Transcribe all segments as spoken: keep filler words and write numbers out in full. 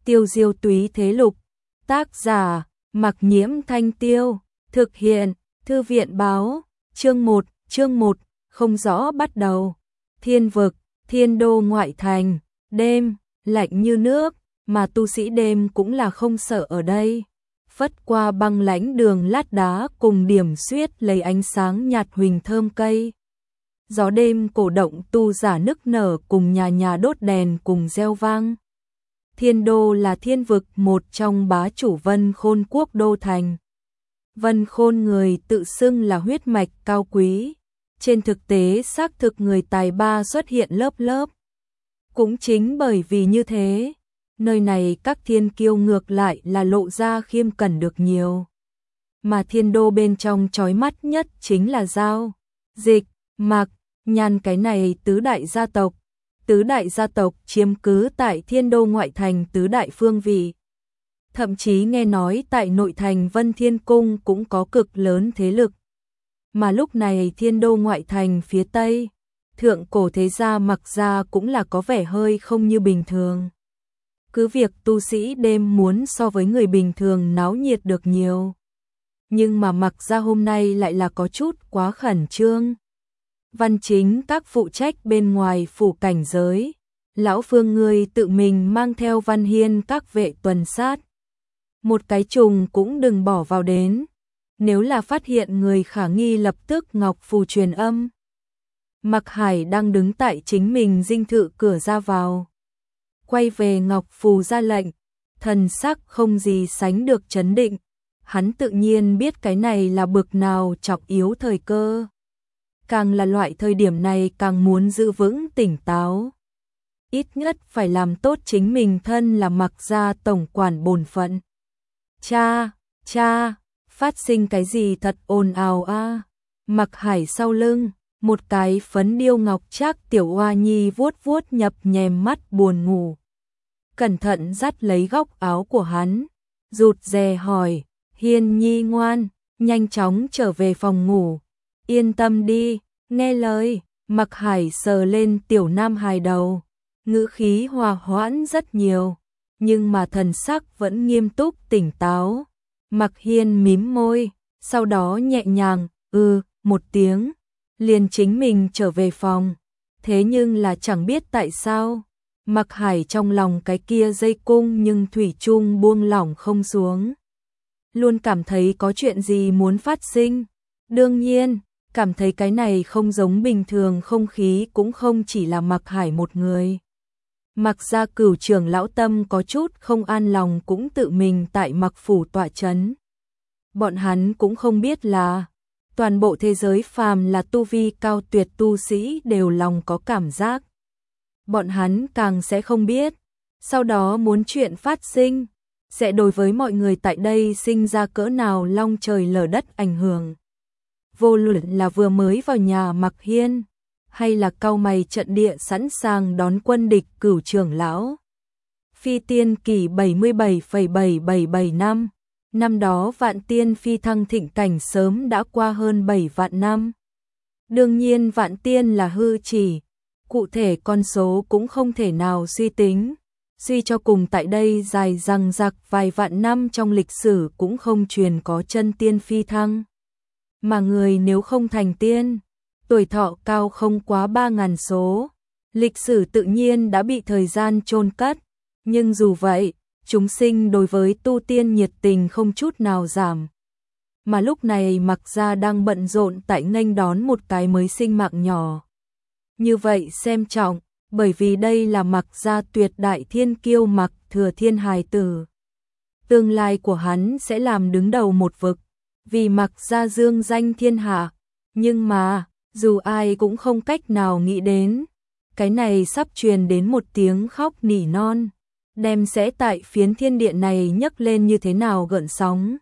Tiêu diêu túy thế lục, tác giả, Mặc Nhiễm Thanh Tiêu, thực hiện, Thư viện báo, chương một, chương một, không rõ bắt đầu. Thiên vực, thiên đô ngoại thành, đêm, lạnh như nước, mà tu sĩ đêm cũng là không sợ ở đây. Phất qua băng lãnh đường lát đá cùng điểm xuyết lấy ánh sáng nhạt huỳnh thơm cây. Gió đêm cổ động tu giả nức nở cùng nhà nhà đốt đèn cùng reo vang. Thiên đô là thiên vực một trong bá chủ Vân Khôn quốc đô thành. Vân Khôn người tự xưng là huyết mạch cao quý. Trên thực tế xác thực người tài ba xuất hiện lớp lớp. Cũng chính bởi vì như thế, nơi này các thiên kiêu ngược lại là lộ ra khiêm cẩn được nhiều. Mà thiên đô bên trong chói mắt nhất chính là Giao, Dịch, Mạc, Nhan cái này tứ đại gia tộc. Tứ đại gia tộc chiếm cứ tại thiên đô ngoại thành tứ đại phương vị. Thậm chí nghe nói tại nội thành Vân Thiên Cung cũng có cực lớn thế lực. Mà lúc này thiên đô ngoại thành phía tây, thượng cổ thế gia Mặc gia cũng là có vẻ hơi không như bình thường. Cứ việc tu sĩ đêm muốn so với người bình thường náo nhiệt được nhiều. Nhưng mà Mặc gia hôm nay lại là có chút quá khẩn trương. Văn chính các phụ trách bên ngoài phủ cảnh giới. Lão Phương ngươi tự mình mang theo Văn Hiên các vệ tuần sát. Một cái trùng cũng đừng bỏ vào đến. Nếu là phát hiện người khả nghi lập tức ngọc phù truyền âm. Mặc Hải đang đứng tại chính mình dinh thự cửa ra vào. Quay về ngọc phù ra lệnh. Thần sắc không gì sánh được chấn định. Hắn tự nhiên biết cái này là bực nào trọng yếu thời cơ. Càng là loại thời điểm này càng muốn giữ vững tỉnh táo. Ít nhất phải làm tốt chính mình thân là Mặc gia tổng quản bổn phận. Cha, cha, phát sinh cái gì thật ồn ào a. Mặc Hải sau lưng, một cái phấn điêu ngọc trác tiểu oa nhi vuốt vuốt nhập nhèm mắt buồn ngủ. Cẩn thận dắt lấy góc áo của hắn, rụt rè hỏi, Hiên nhi ngoan, nhanh chóng trở về phòng ngủ. Yên tâm đi, nghe lời. Mặc Hải sờ lên tiểu nam hài đầu, ngữ khí hòa hoãn rất nhiều, nhưng mà thần sắc vẫn nghiêm túc tỉnh táo. Mặc Hiên mím môi, sau đó nhẹ nhàng, ừ, một tiếng, liền chính mình trở về phòng. Thế nhưng là chẳng biết tại sao, Mặc Hải trong lòng cái kia dây cung nhưng thủy chung buông lỏng không xuống. Luôn cảm thấy có chuyện gì muốn phát sinh. Đương nhiên, cảm thấy cái này không giống bình thường không khí cũng không chỉ là Mặc Hải một người. Mặc gia cửu trưởng lão Tâm có chút không an lòng cũng tự mình tại Mặc phủ tọa chấn. Bọn hắn cũng không biết là toàn bộ thế giới phàm là tu vi cao tuyệt tu sĩ đều lòng có cảm giác. Bọn hắn càng sẽ không biết, sau đó muốn chuyện phát sinh, sẽ đối với mọi người tại đây sinh ra cỡ nào long trời lở đất ảnh hưởng. Vô luận là vừa mới vào nhà Mặc Hiên, hay là cau mày trận địa sẵn sàng đón quân địch cửu trưởng lão. Phi tiên kỷ bảy mươi bảy phẩy bảy bảy bảy năm, năm đó vạn tiên phi thăng thịnh cảnh sớm đã qua hơn bảy vạn năm. Đương nhiên vạn tiên là hư chỉ, cụ thể con số cũng không thể nào suy tính. Suy cho cùng tại đây dài dằng dặc vài vạn năm trong lịch sử cũng không truyền có chân tiên phi thăng. Mà người nếu không thành tiên, tuổi thọ cao không quá ba ngàn số, lịch sử tự nhiên đã bị thời gian chôn cất. Nhưng dù vậy, chúng sinh đối với tu tiên nhiệt tình không chút nào giảm. Mà lúc này Mặc gia đang bận rộn tại nghênh đón một cái mới sinh mạng nhỏ. Như vậy xem trọng, bởi vì đây là Mặc gia tuyệt đại thiên kiêu Mặc Thừa Thiên hài tử. Tương lai của hắn sẽ làm đứng đầu một vực, vì Mặc gia dương danh thiên hạ. Nhưng mà, dù ai cũng không cách nào nghĩ đến, cái này sắp truyền đến một tiếng khóc nỉ non, đem sẽ tại phiến thiên địa này nhấc lên như thế nào gợn sóng.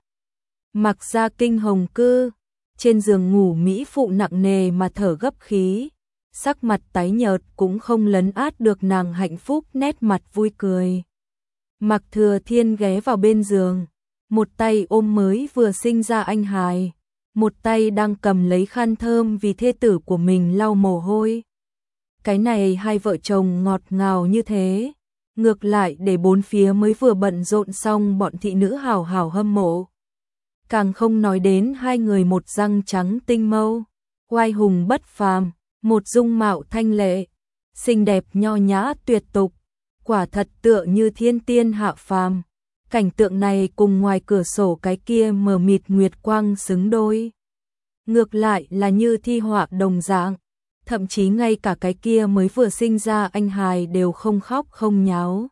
Mặc gia kinh hồng cư, trên giường ngủ mỹ phụ nặng nề mà thở gấp khí, sắc mặt tái nhợt cũng không lấn át được nàng hạnh phúc nét mặt vui cười. Mặc Thừa Thiên ghé vào bên giường, một tay ôm mới vừa sinh ra anh hài, một tay đang cầm lấy khăn thơm vì thê tử của mình lau mồ hôi. Cái này hai vợ chồng ngọt ngào như thế, ngược lại để bốn phía mới vừa bận rộn xong bọn thị nữ hào hào hâm mộ. Càng không nói đến hai người một răng trắng tinh mâu, oai hùng bất phàm, một dung mạo thanh lệ, xinh đẹp nho nhã tuyệt tục, quả thật tựa như thiên tiên hạ phàm. Cảnh tượng này cùng ngoài cửa sổ cái kia mờ mịt nguyệt quang xứng đôi. Ngược lại là như thi họa đồng dạng, thậm chí ngay cả cái kia mới vừa sinh ra anh hài đều không khóc không nháo.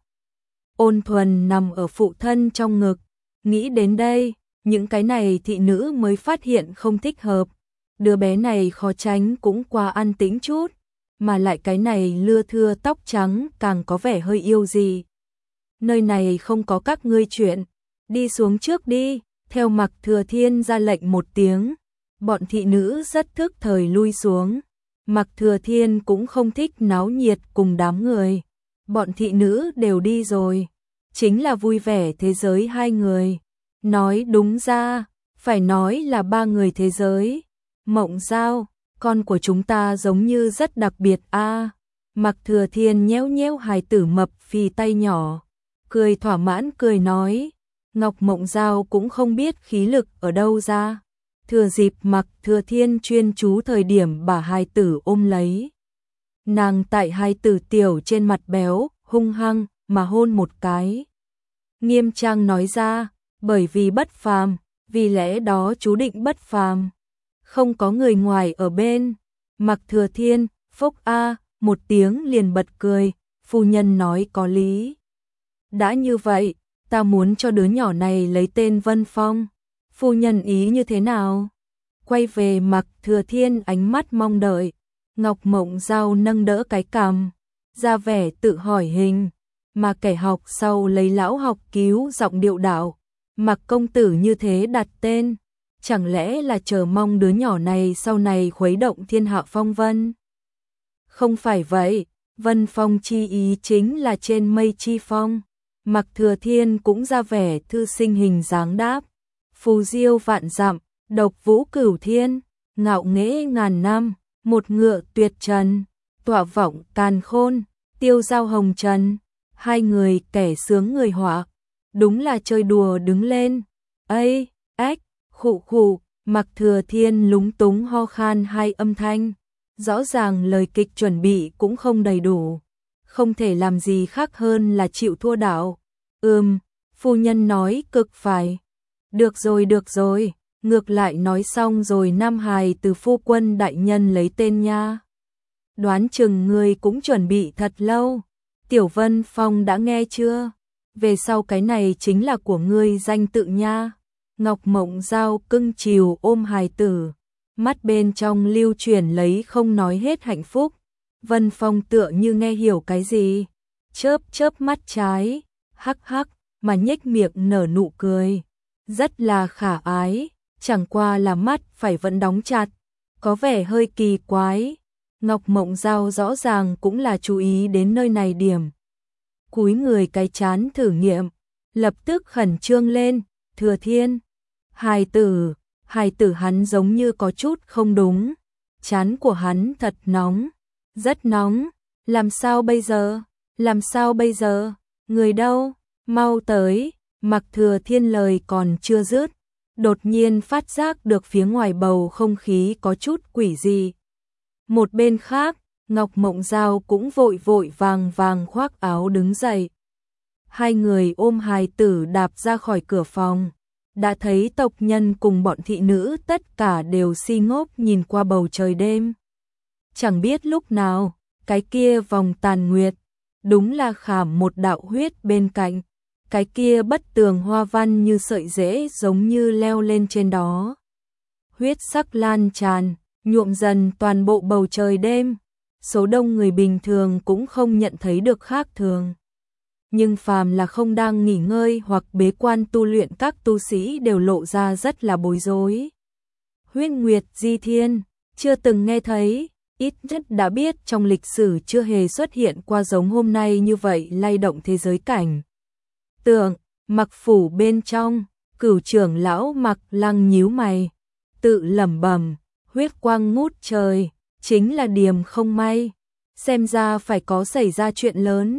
Ôn Thuần nằm ở phụ thân trong ngực, nghĩ đến đây, những cái này thị nữ mới phát hiện không thích hợp. Đứa bé này khó tránh cũng quá an tĩnh chút, mà lại cái này lưa thưa tóc trắng càng có vẻ hơi yêu gì. Nơi này không có các ngươi chuyện, đi xuống trước đi, theo Mạc Thừa Thiên ra lệnh một tiếng. Bọn thị nữ rất thức thời lui xuống. Mạc Thừa Thiên cũng không thích náo nhiệt cùng đám người. Bọn thị nữ đều đi rồi, chính là vui vẻ thế giới hai người. Nói đúng ra, phải nói là ba người thế giới. Mộng Giao, con của chúng ta giống như rất đặc biệt a. À, Mạc Thừa Thiên nhéo nhéo hài tử mập phì tay nhỏ, cười thỏa mãn cười nói. Ngọc Mộng Giao cũng không biết khí lực ở đâu ra. Thừa dịp Mạc Thừa Thiên chuyên chú thời điểm bà hài tử ôm lấy. Nàng tại hài tử tiểu trên mặt béo, hung hăng, mà hôn một cái. Nghiêm trang nói ra, bởi vì bất phàm, vì lẽ đó chú định bất phàm. Không có người ngoài ở bên. Mạc Thừa Thiên, phốc a, một tiếng liền bật cười, phu nhân nói có lý. Đã như vậy, ta muốn cho đứa nhỏ này lấy tên Vân Phong. Phu nhân ý như thế nào? Quay về Mạc Thừa Thiên ánh mắt mong đợi. Ngọc Mộng Giao nâng đỡ cái cằm, ra vẻ tự hỏi hình, mà kẻ học sau lấy lão học cứu giọng điệu đạo. Mạc công tử như thế đặt tên, chẳng lẽ là chờ mong đứa nhỏ này sau này khuấy động thiên hạ phong vân? Không phải vậy, Vân Phong chi ý chính là trên mây chi phong. Mạc Thừa Thiên cũng ra vẻ thư sinh hình dáng đáp. Phù diêu vạn dặm, độc vũ cửu thiên, ngạo nghễ ngàn năm, một ngựa tuyệt trần, tọa vọng càn khôn, tiêu giao hồng trần. Hai người kẻ sướng người họa, đúng là chơi đùa đứng lên. Ây, ếch, khụ khụ, Mạc Thừa Thiên lúng túng ho khan hai âm thanh. Rõ ràng lời kịch chuẩn bị cũng không đầy đủ, không thể làm gì khác hơn là chịu thua đảo. Ừm, phu nhân nói cực phải. Được rồi được rồi, ngược lại nói xong rồi nam hài từ phu quân đại nhân lấy tên nha. Đoán chừng người cũng chuẩn bị thật lâu. Tiểu Vân Phong đã nghe chưa? Về sau cái này chính là của ngươi danh tự nha. Ngọc Mộng Giao cưng chiều ôm hài tử, mắt bên trong lưu chuyển lấy không nói hết hạnh phúc. Vân Phong tựa như nghe hiểu cái gì, chớp chớp mắt trái, hắc hắc, mà nhếch miệng nở nụ cười. Rất là khả ái, chẳng qua là mắt phải vẫn đóng chặt, có vẻ hơi kỳ quái. Ngọc Mộng Giao rõ ràng cũng là chú ý đến nơi này điểm. Cúi người cái chán thử nghiệm, lập tức khẩn trương lên. Thừa Thiên, hài tử, hài tử hắn giống như có chút không đúng. Chán của hắn thật nóng, rất nóng. Làm sao bây giờ, làm sao bây giờ, người đâu, mau tới. Mạc Thừa Thiên lời còn chưa dứt, đột nhiên phát giác được phía ngoài bầu không khí có chút quỷ dị. Một bên khác, Ngọc Mộng Giao cũng vội vội vàng vàng khoác áo đứng dậy. Hai người ôm hài tử đạp ra khỏi cửa phòng, đã thấy tộc nhân cùng bọn thị nữ tất cả đều si ngốc nhìn qua bầu trời đêm. Chẳng biết lúc nào, cái kia vòng tàn nguyệt, đúng là khảm một đạo huyết bên cạnh. Cái kia bất tường hoa văn như sợi rễ giống như leo lên trên đó. Huyết sắc lan tràn, nhuộm dần toàn bộ bầu trời đêm. Số đông người bình thường cũng không nhận thấy được khác thường. Nhưng phàm là không đang nghỉ ngơi hoặc bế quan tu luyện các tu sĩ đều lộ ra rất là bối rối. Huyết Nguyệt Di Thiên, chưa từng nghe thấy, ít nhất đã biết trong lịch sử chưa hề xuất hiện qua giống hôm nay như vậy lay động thế giới cảnh. Tượng, Mặc phủ bên trong, Cửu trưởng lão Mặc Lăng nhíu mày, tự lẩm bẩm, huyết quang ngút trời, chính là điểm không may, xem ra phải có xảy ra chuyện lớn.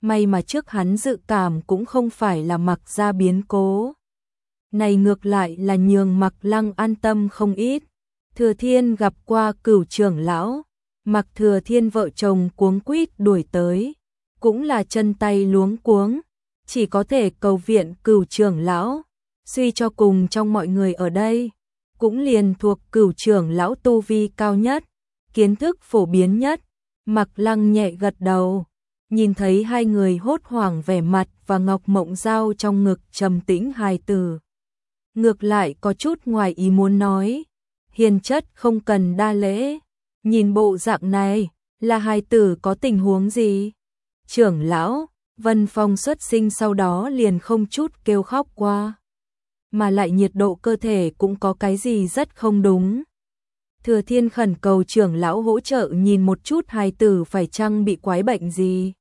may mà trước hắn dự cảm cũng không phải là Mặc ra biến cố. Này ngược lại là nhường Mặc Lăng an tâm không ít. Thừa Thiên gặp qua Cửu trưởng lão, Mặc Thừa Thiên vợ chồng cuống quýt đuổi tới, cũng là chân tay luống cuống, chỉ có thể cầu viện Cửu trưởng lão. Suy cho cùng trong mọi người ở đây, cũng liền thuộc Cửu trưởng lão tu vi cao nhất, kiến thức phổ biến nhất. Mặc Lăng nhẹ gật đầu, nhìn thấy hai người hốt hoảng vẻ mặt và Ngọc Mộng Giao trong ngực trầm tĩnh hài tử. Ngược lại có chút ngoài ý muốn nói, hiền chất không cần đa lễ, nhìn bộ dạng này, là hài tử có tình huống gì? Trưởng lão, Vân Phong xuất sinh sau đó liền không chút kêu khóc qua, mà lại nhiệt độ cơ thể cũng có cái gì rất không đúng. Thừa Thiên khẩn cầu trưởng lão hỗ trợ nhìn một chút hài tử phải chăng bị quái bệnh gì.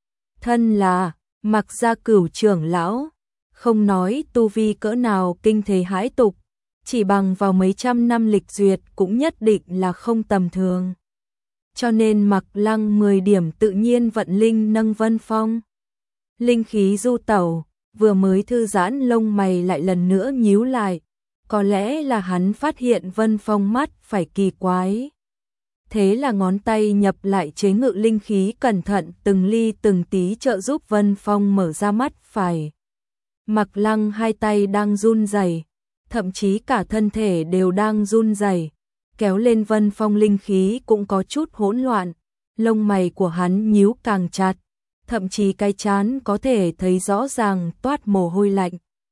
Thân là Mặc gia Cửu trưởng lão, không nói tu vi cỡ nào kinh thế hãi tục, chỉ bằng vào mấy trăm năm lịch duyệt cũng nhất định là không tầm thường. Cho nên Mặc Lăng mười điểm tự nhiên vận linh nâng Vân Phong. Linh khí du tẩu, vừa mới thư giãn lông mày lại lần nữa nhíu lại, có lẽ là hắn phát hiện Vân Phong mắt phải kỳ quái. Thế là ngón tay nhập lại chế ngự linh khí cẩn thận từng ly từng tí trợ giúp Vân Phong mở ra mắt phải. Mặc Lăng hai tay đang run rẩy, thậm chí cả thân thể đều đang run rẩy, kéo lên Vân Phong linh khí cũng có chút hỗn loạn, lông mày của hắn nhíu càng chặt, thậm chí cái trán có thể thấy rõ ràng toát mồ hôi lạnh.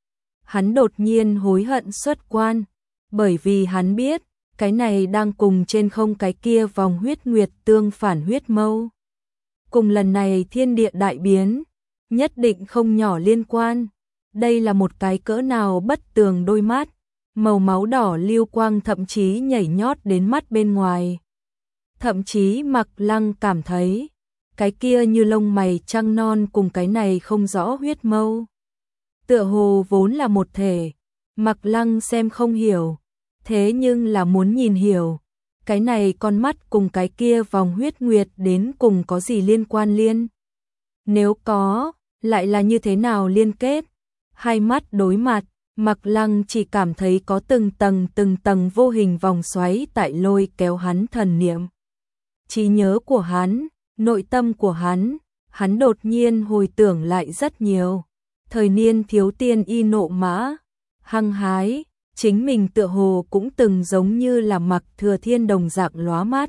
Hắn đột nhiên hối hận xuất quan, bởi vì hắn biết, cái này đang cùng trên không cái kia vòng huyết nguyệt tương phản huyết mâu. Cùng lần này thiên địa đại biến, nhất định không nhỏ liên quan. Đây là một cái cỡ nào bất tường đôi mắt, màu máu đỏ lưu quang thậm chí nhảy nhót đến mắt bên ngoài. Thậm chí Mặc Lăng cảm thấy, cái kia như lông mày trăng non cùng cái này không rõ huyết mâu. Tựa hồ vốn là một thể, Mặc Lăng xem không hiểu, thế nhưng là muốn nhìn hiểu, cái này con mắt cùng cái kia vòng huyết nguyệt đến cùng có gì liên quan liên. Nếu có, lại là như thế nào liên kết? Hai mắt đối mặt, Mặc Lăng chỉ cảm thấy có từng tầng từng tầng vô hình vòng xoáy tại lôi kéo hắn thần niệm. Trí nhớ của hắn, nội tâm của hắn, hắn đột nhiên hồi tưởng lại rất nhiều. Thời niên thiếu tiên y nộ mã, hăng hái, chính mình tựa hồ cũng từng giống như là Mặc Thừa Thiên đồng dạng lóa mắt.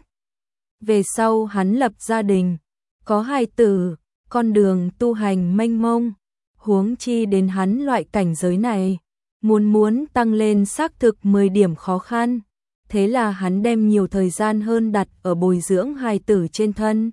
Về sau hắn lập gia đình, có hài tử, con đường tu hành mênh mông, huống chi đến hắn loại cảnh giới này, muốn muốn tăng lên xác thực mười điểm khó khăn, thế là hắn đem nhiều thời gian hơn đặt ở bồi dưỡng hài tử trên thân.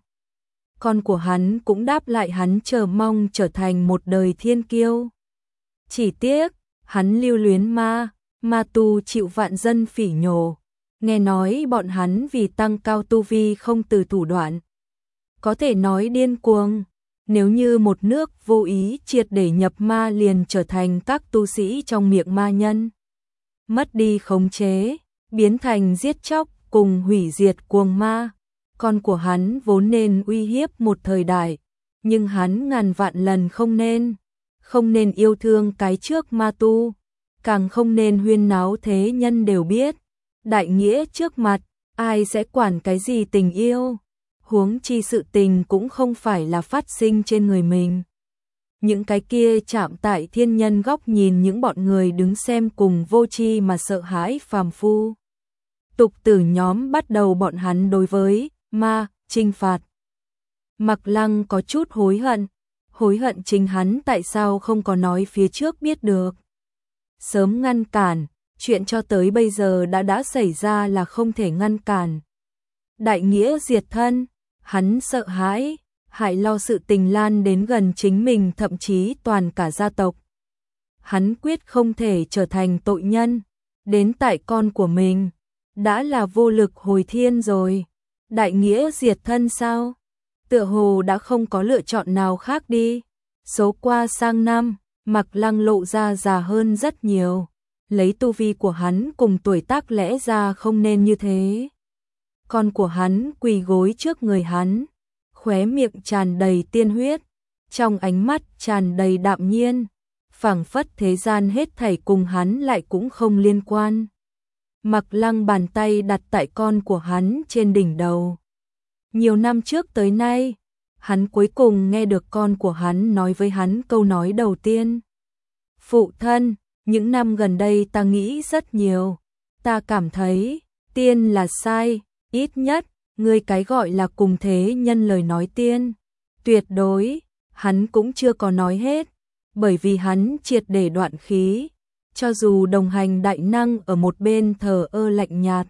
Con của hắn cũng đáp lại hắn chờ mong trở thành một đời thiên kiêu. Chỉ tiếc, hắn lưu luyến ma, ma tu chịu vạn dân phỉ nhổ, nghe nói bọn hắn vì tăng cao tu vi không từ thủ đoạn. Có thể nói điên cuồng, nếu như một nước vô ý triệt để nhập ma liền trở thành các tu sĩ trong miệng ma nhân. Mất đi khống chế, biến thành giết chóc cùng hủy diệt cuồng ma. Con của hắn vốn nên uy hiếp một thời đại, nhưng hắn ngàn vạn lần không nên, không nên yêu thương cái trước ma tu, càng không nên huyên náo thế nhân đều biết. Đại nghĩa trước mặt, ai sẽ quản cái gì tình yêu, huống chi sự tình cũng không phải là phát sinh trên người mình. Những cái kia chạm tại thiên nhân góc nhìn những bọn người đứng xem cùng vô tri mà sợ hãi phàm phu. Tục tử nhóm bắt đầu bọn hắn đối với ma, trinh phạt. Mặc Lăng có chút hối hận, hối hận chính hắn tại sao không có nói phía trước biết được. Sớm ngăn cản, chuyện cho tới bây giờ đã đã xảy ra là không thể ngăn cản. Đại nghĩa diệt thân, hắn sợ hãi, hại lo sự tình lan đến gần chính mình thậm chí toàn cả gia tộc. Hắn quyết không thể trở thành tội nhân, đến tại con của mình, đã là vô lực hồi thiên rồi. Đại nghĩa diệt thân sao? Tựa hồ đã không có lựa chọn nào khác đi. Số qua sang năm, Mặc Lăng lộ ra già hơn rất nhiều. Lấy tu vi của hắn cùng tuổi tác lẽ ra không nên như thế. Con của hắn quỳ gối trước người hắn, khóe miệng tràn đầy tiên huyết, trong ánh mắt tràn đầy đạm nhiên, phảng phất thế gian hết thảy cùng hắn lại cũng không liên quan. Mặc Lăng bàn tay đặt tại con của hắn trên đỉnh đầu. Nhiều năm trước tới nay, hắn cuối cùng nghe được con của hắn nói với hắn câu nói đầu tiên. Phụ thân, những năm gần đây ta nghĩ rất nhiều. Ta cảm thấy, tiên là sai, ít nhất, ngươi cái gọi là cùng thế nhân lời nói tiên. Tuyệt đối, hắn cũng chưa có nói hết, bởi vì hắn triệt để đoạn khí. Cho dù đồng hành đại năng ở một bên thờ ơ lạnh nhạt,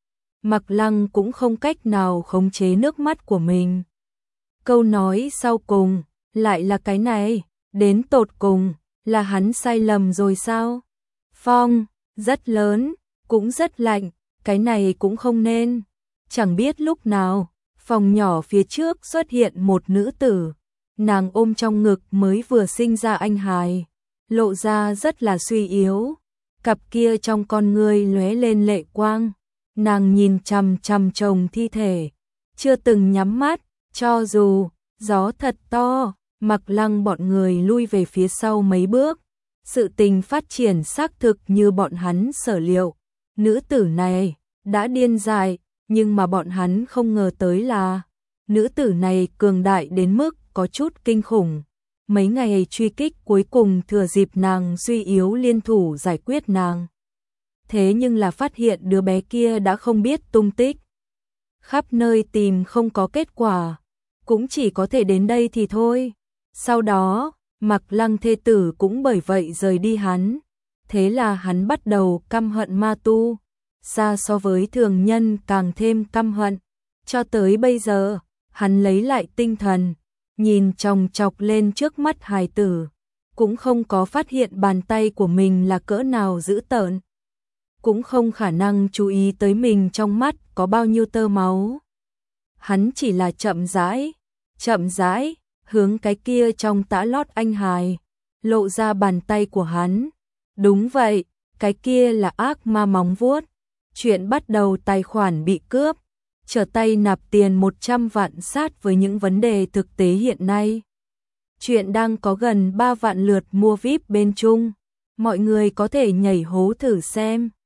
Mặc Lăng cũng không cách nào khống chế nước mắt của mình. Câu nói sau cùng, lại là cái này, đến tột cùng, là hắn sai lầm rồi sao? Phong, rất lớn, cũng rất lạnh, cái này cũng không nên. Chẳng biết lúc nào, phòng nhỏ phía trước xuất hiện một nữ tử, nàng ôm trong ngực mới vừa sinh ra anh hài, lộ ra rất là suy yếu, cặp kia trong con ngươi lóe lên lệ quang, nàng nhìn chằm chằm chồng thi thể, chưa từng nhắm mắt, cho dù gió thật to, Mặc Lăng bọn người lui về phía sau mấy bước, sự tình phát triển xác thực như bọn hắn sở liệu, nữ tử này đã điên dại, nhưng mà bọn hắn không ngờ tới là nữ tử này cường đại đến mức có chút kinh khủng. Mấy ngày truy kích cuối cùng thừa dịp nàng suy yếu liên thủ giải quyết nàng. Thế nhưng là phát hiện đứa bé kia đã không biết tung tích. Khắp nơi tìm không có kết quả, cũng chỉ có thể đến đây thì thôi. Sau đó, Mặc Lăng thê tử cũng bởi vậy rời đi hắn. Thế là hắn bắt đầu căm hận ma tu, xa so với thường nhân càng thêm căm hận. Cho tới bây giờ, hắn lấy lại tinh thần, nhìn chòng chọc lên trước mắt hài tử, cũng không có phát hiện bàn tay của mình là cỡ nào dữ tợn, cũng không khả năng chú ý tới mình trong mắt có bao nhiêu tơ máu. Hắn chỉ là chậm rãi, chậm rãi, hướng cái kia trong tã lót anh hài, lộ ra bàn tay của hắn. Đúng vậy, cái kia là ác ma móng vuốt. Chuyện bắt đầu tài khoản bị cướp, trở tay nạp tiền một trăm vạn sát với những vấn đề thực tế hiện nay. Chuyện đang có gần ba vạn lượt mua vi ai pi bên Trung. Mọi người có thể nhảy hố thử xem.